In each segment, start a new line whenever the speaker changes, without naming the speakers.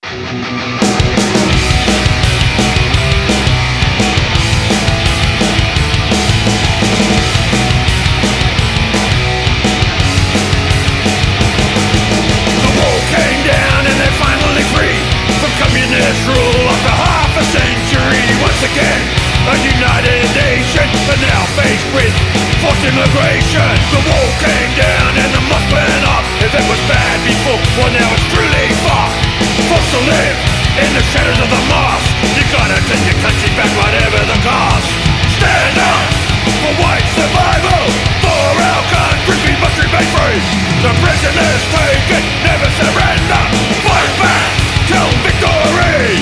Communist rule after half a century. Once again, a united nation, but now faced with forced immigration. The wall came down and the mosque went up. If it was bad before, well now it's truly fucked. Forced to live in the shadows of the mosque. You gotta take your country back, whatever the cost. Stand up for white survival. For our country we must remain free. The prisoners taken, never surrender. Fight back till victory!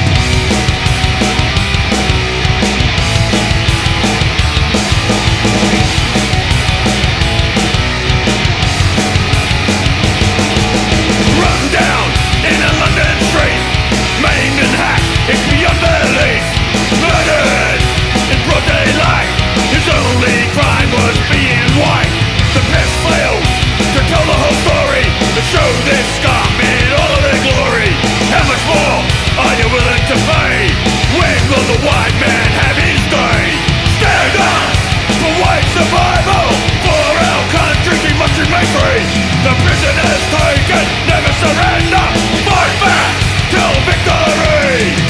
Run down in a London street, maimed and hacked, it's beyond belief. Murdered in broad daylight, his only crime was being white. The press failed to tell the whole story, to show this scum in all of their glory. How much more are you willing to pay? When will the white man have his day? Stand up for white survival. For our country we must remain free. The prisoners taken, never surrender. Fight back till victory.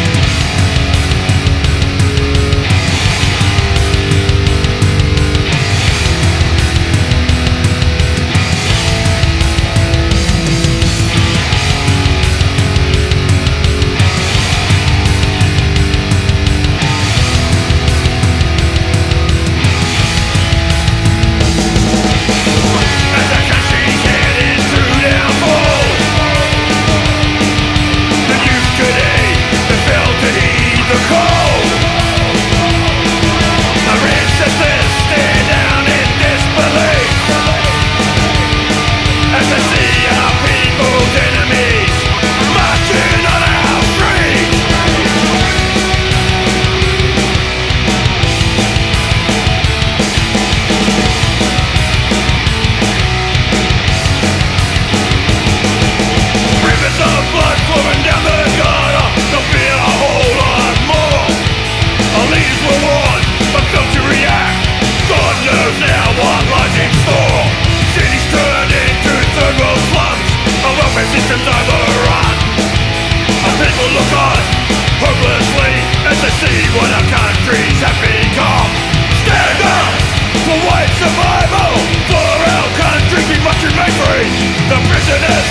Systems overrun. Our people look on hopelessly as they see what our countries have become. Stand up for white survival. For our country we must remain free. The prisoners